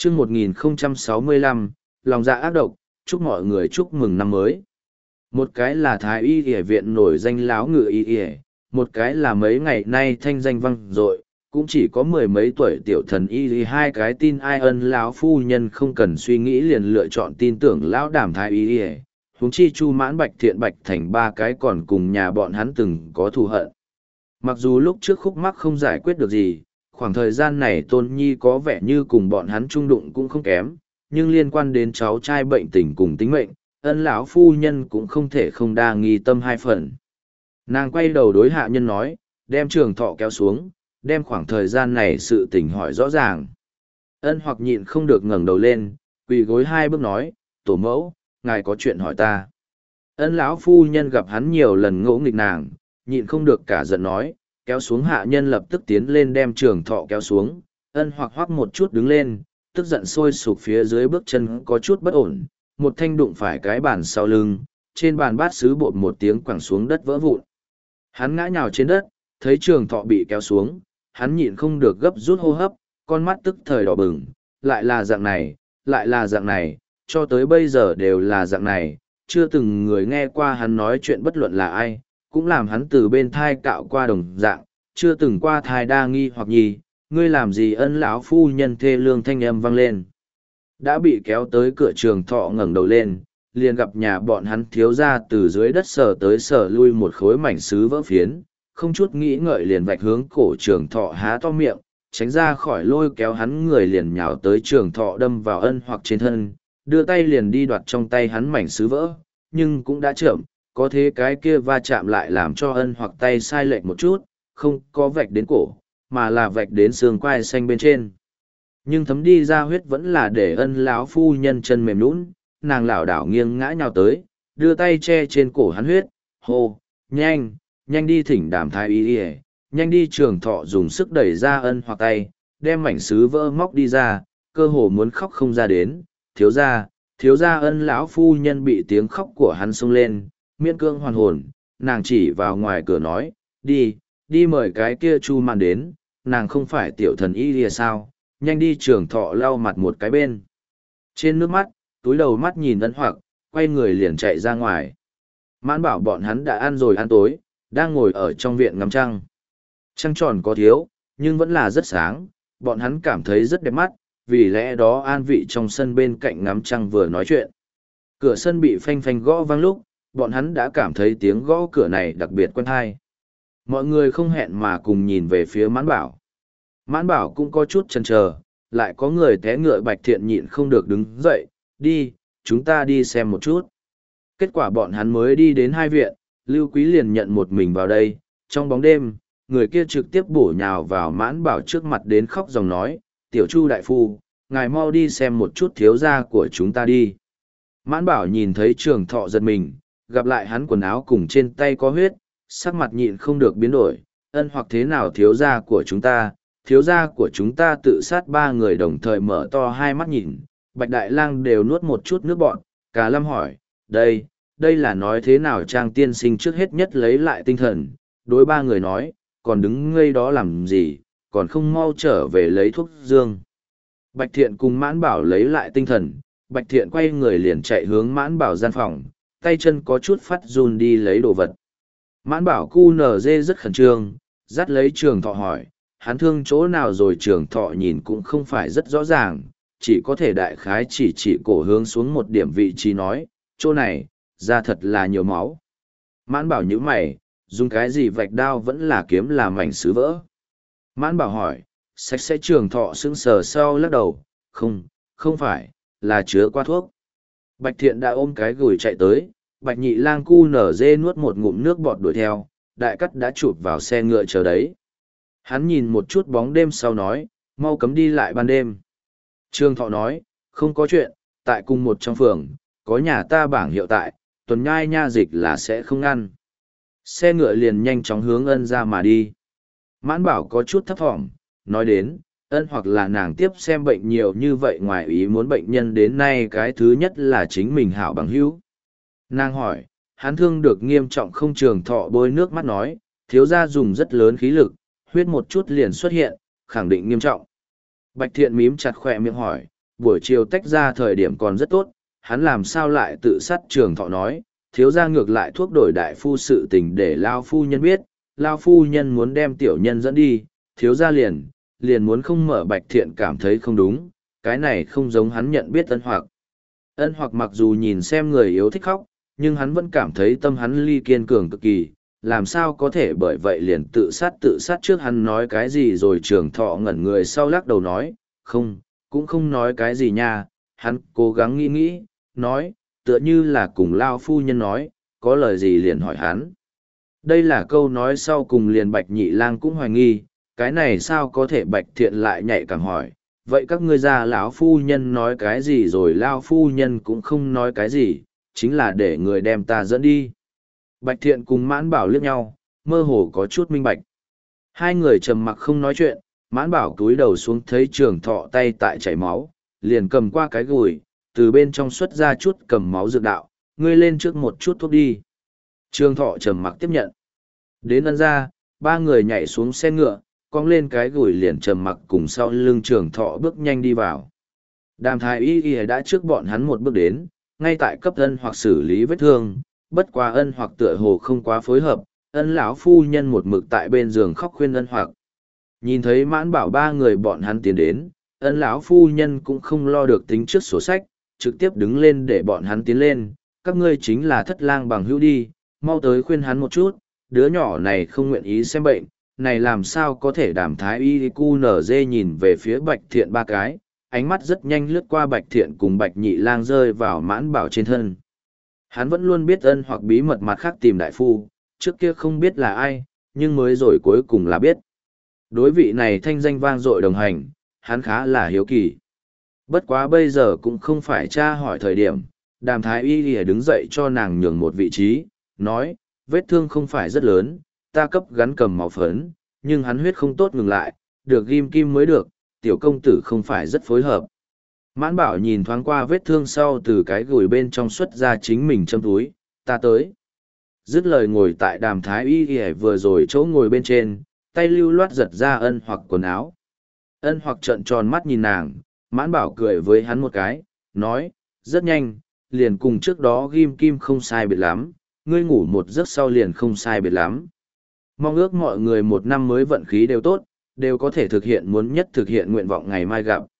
chương 1065, lòng dạ ác độc, chúc mọi người chúc mừng năm mới. Một cái là thái y y viện nổi danh láo ngự y y, một cái là mấy ngày nay thanh danh vang dội, cũng chỉ có mười mấy tuổi tiểu thần y y, hai cái tin ai ân láo phu nhân không cần suy nghĩ liền lựa chọn tin tưởng lão đàm thái y y. Huống chi Chu Mãn, Bạch Thiện, Bạch Thành ba cái còn cùng nhà bọn hắn từng có thù hận. Mặc dù lúc trước khúc mắc không giải quyết được gì, khoảng thời gian này Tôn Nhi có vẻ như cùng bọn hắn chung đụng cũng không kém, nhưng liên quan đến cháu trai bệnh tình cùng tính mệnh, ân lão phu nhân cũng không thể không đa nghi tâm hai phần. Nàng quay đầu đối hạ nhân nói, đem Trường Thọ kéo xuống, đem khoảng thời gian này sự tình hỏi rõ ràng. Ân Hoặc nhịn không được ngẩng đầu lên, quỳ gối hai bước nói, tổ mẫu, ngài có chuyện hỏi ta. Ân lão phu nhân gặp hắn nhiều lần ngỗ nghịch nàng, nhịn không được cả giận nói, kéo xuống hạ nhân lập tức tiến lên đem Trường Thọ kéo xuống. Ân Hoặc hoắc một chút đứng lên, tức giận sôi sục phía dưới bước chân có chút bất ổn, một thanh đụng phải cái bàn sau lưng, trên bàn bát sứ bột một tiếng quẳng xuống đất vỡ vụn. Hắn ngã nhào trên đất, thấy Trường Thọ bị kéo xuống, hắn nhịn không được gấp rút hô hấp, con mắt tức thời đỏ bừng, lại là dạng này, lại là dạng này, cho tới bây giờ đều là dạng này, chưa từng người nghe qua hắn nói chuyện bất luận là ai, cũng làm hắn từ bên thai cạo qua đồng dạng, chưa từng qua thai đa nghi hoặc nhì, ngươi làm gì. Ân lão phu nhân thê lương thanh âm vang lên. Đã bị kéo tới cửa Trường Thọ ngẩng đầu lên, liền gặp nhà bọn hắn thiếu ra từ dưới đất sờ tới sờ lui một khối mảnh sứ vỡ phiến, không chút nghĩ ngợi liền vạch hướng cổ Trường Thọ há to miệng, tránh ra khỏi lôi kéo hắn người liền nhào tới Trường Thọ đâm vào Ân Hoặc trên thân, đưa tay liền đi đoạt trong tay hắn mảnh sứ vỡ, nhưng cũng đã chậm, có thế cái kia va chạm lại làm cho Ân Hoặc tay sai lệch một chút, không có vạch đến cổ, mà là vạch đến xương quai xanh bên trên. Nhưng thấm đi ra huyết vẫn là để Ân lão phu nhân chân mềm nhũn, nàng lảo đảo nghiêng ngã nhào tới, đưa tay che trên cổ hắn huyết, hô, nhanh, nhanh đi thỉnh Đàm thái y y, nhanh đi. Trường Thọ dùng sức đẩy ra Ân Hoặc tay, đem mảnh sứ vỡ móc đi ra, cơ hồ muốn khóc không ra đến, thiếu gia. Ân lão phu nhân bị tiếng khóc của hắn xông lên, miễn cương hoàn hồn, nàng chỉ vào ngoài cửa nói, đi mời cái kia Chu Mạn đến, nàng không phải tiểu thần y lìa sao, nhanh đi. Trường Thọ lau mặt một cái bên trên nước mắt, túi đầu mắt nhìn Ân Hoặc, quay người liền chạy ra ngoài. Mãn Bảo bọn hắn đã ăn rồi ăn tối, đang ngồi ở trong viện ngắm trăng. Trăng tròn có thiếu, nhưng vẫn là rất sáng, bọn hắn cảm thấy rất đẹp mắt, vì lẽ đó an vị trong sân bên cạnh ngắm trăng vừa nói chuyện. Cửa sân bị phanh phanh gõ vang lúc, bọn hắn đã cảm thấy tiếng gõ cửa này đặc biệt quen tai. Mọi người không hẹn mà cùng nhìn về phía Mãn Bảo. Mãn Bảo cũng có chút chần chờ, lại có người té ngựa. Bạch Thiện nhịn không được đứng dậy, đi, chúng ta đi xem một chút. Kết quả bọn hắn mới đi đến hai viện, Lưu Quý liền nhận một mình vào đây, trong bóng đêm, người kia trực tiếp bổ nhào vào Mãn Bảo trước mặt đến khóc dòng nói, tiểu Chu đại phu, ngài mau đi xem một chút thiếu gia của chúng ta đi. Mãn Bảo nhìn thấy Trường Thọ giật mình, gặp lại hắn quần áo cùng trên tay có huyết, sắc mặt nhịn không được biến đổi, Ân Hoặc thế nào thiếu gia của chúng ta tự sát. Ba người đồng thời mở to hai mắt nhìn, Bạch Đại Lang đều nuốt một chút nước bọt. Cả Lâm hỏi, đây là nói thế nào? Trang tiên sinh trước hết nhất lấy lại tinh thần, đối ba người nói, còn đứng ngây đó làm gì, còn không mau trở về lấy thuốc dương. Bạch Thiện cùng Mãn Bảo lấy lại tinh thần, Bạch Thiện quay người liền chạy hướng Mãn Bảo gian phòng, tay chân có chút phát run đi lấy đồ vật. Mãn Bảo cu nở dê rất khẩn trương, dắt lấy Trường Thọ hỏi, hắn thương chỗ nào rồi? Trường Thọ nhìn cũng không phải rất rõ ràng, chỉ có thể đại khái chỉ cổ hướng xuống một điểm vị trí nói, chỗ này, ra thật là nhiều máu. Mãn Bảo nhíu mày, dùng cái gì vạch đao vẫn là kiếm là mảnh sứ vỡ. Mãn Bảo hỏi, sạch sẽ. Trường Thọ sững sờ sau lắc đầu, không phải, là chứa qua thuốc. Bạch Thiện đã ôm cái gùi chạy tới, Bạch Nhị Lang cu nở dê nuốt một ngụm nước bọt đuổi theo, Đại Cắt đã chụp vào xe ngựa chờ đấy. Hắn nhìn một chút bóng đêm sau nói, mau cấm đi lại ban đêm. Trường Thọ nói, không có chuyện, tại cùng một trong phường, có nhà ta bảng hiệu tại, tuần nhai nha dịch là sẽ không ngăn. Xe ngựa liền nhanh chóng hướng Ân ra mà đi. Mãn Bảo có chút thấp thỏm, nói đến, Ân hoặc là nàng tiếp xem bệnh nhiều như vậy, ngoài ý muốn bệnh nhân đến nay cái thứ nhất là chính mình hảo bằng hữu. Nàng hỏi, hắn thương được nghiêm trọng không? Trường Thọ bôi nước mắt nói, thiếu gia dùng rất lớn khí lực, huyết một chút liền xuất hiện, khẳng định nghiêm trọng. Bạch Thiện mím chặt khỏe miệng hỏi, buổi chiều tách ra thời điểm còn rất tốt, hắn làm sao lại tự sát. Trường Thọ nói, thiếu gia ngược lại thuốc đổi đại phu sự tình để Lao phu nhân biết, Lao phu nhân muốn đem tiểu nhân dẫn đi, thiếu gia liền muốn không mở. Bạch Thiện cảm thấy không đúng, cái này không giống hắn nhận biết Ân Hoặc. Ân Hoặc mặc dù nhìn xem người yếu thích khóc, nhưng hắn vẫn cảm thấy tâm hắn ly kiên cường cực kỳ, làm sao có thể bởi vậy liền tự sát trước. Hắn nói cái gì rồi? Trường Thọ ngẩn người sau lắc đầu nói, không, cũng không nói cái gì nha. Hắn cố gắng nghĩ, nói, tựa như là cùng Lao phu nhân nói, có lời gì liền hỏi hắn. Đây là câu nói sau cùng, liền Bạch Nhị Lang cũng hoài nghi, cái này sao có thể? Bạch Thiện lại nhạy cảm hỏi, vậy các ngươi ra lão phu nhân nói cái gì rồi? Lao phu nhân cũng không nói cái gì, chính là để người đem ta dẫn đi. Bạch Thiện cùng Mãn Bảo liếc nhau, mơ hồ có chút minh bạch. Hai người trầm mặc không nói chuyện. Mãn Bảo cúi đầu xuống thấy Trường Thọ tay tại chảy máu, liền cầm qua cái gùi, từ bên trong xuất ra chút cầm máu dược đạo, ngươi lên trước một chút thuốc đi. Trường Thọ trầm mặc tiếp nhận. Đến Ân gia, ba người nhảy xuống xe ngựa, cong lên cái gùi liền trầm mặc cùng sau lưng Trường Thọ bước nhanh đi vào. Đàm Thái Y đã trước bọn hắn một bước đến, ngay tại cấp Ân Hoặc xử lý vết thương, bất quá Ân Hoặc tựa hồ không quá phối hợp. Ân lão phu nhân một mực tại bên giường khóc khuyên Ân Hoặc. Nhìn thấy Mãn Bảo ba người bọn hắn tiến đến, Ân lão phu nhân cũng không lo được tính trước sổ sách, trực tiếp đứng lên để bọn hắn tiến lên. Các ngươi chính là Thất Lang bằng hữu đi, mau tới khuyên hắn một chút, đứa nhỏ này không nguyện ý xem bệnh, này làm sao có thể? Đàm Thái Y cu nở dê nhìn về phía Bạch Thiện ba cái, ánh mắt rất nhanh lướt qua Bạch Thiện cùng Bạch Nhị Lang rơi vào Mãn Bảo trên thân. Hắn vẫn luôn biết Ân Hoặc bí mật mặt khác tìm đại phu, trước kia không biết là ai, nhưng mới rồi cuối cùng là biết. Đối vị này thanh danh vang dội đồng hành, hắn khá là hiếu kỳ. Bất quá bây giờ cũng không phải tra hỏi thời điểm. Đàm Thái Y lìa đứng dậy cho nàng nhường một vị trí, nói, vết thương không phải rất lớn, ta cấp gắn cầm máu phấn, nhưng hắn huyết không tốt ngừng lại, được ghim kim mới được, tiểu công tử không phải rất phối hợp. Mãn Bảo nhìn thoáng qua vết thương sau từ cái gùi bên trong xuất ra chính mình châm túi, ta tới. Dứt lời ngồi tại Đàm Thái Y lìa vừa rồi chỗ ngồi bên trên, tay lưu loát giật ra Ân Hoặc quần áo. Ân Hoặc trợn tròn mắt nhìn nàng, Mãn Bảo cười với hắn một cái, nói, rất nhanh, liền cùng trước đó ghim kim không sai biệt lắm, ngươi ngủ một giấc sau liền không sai biệt lắm. Mong ước mọi người một năm mới vận khí đều tốt, đều có thể thực hiện muốn nhất thực hiện nguyện vọng ngày mai gặp.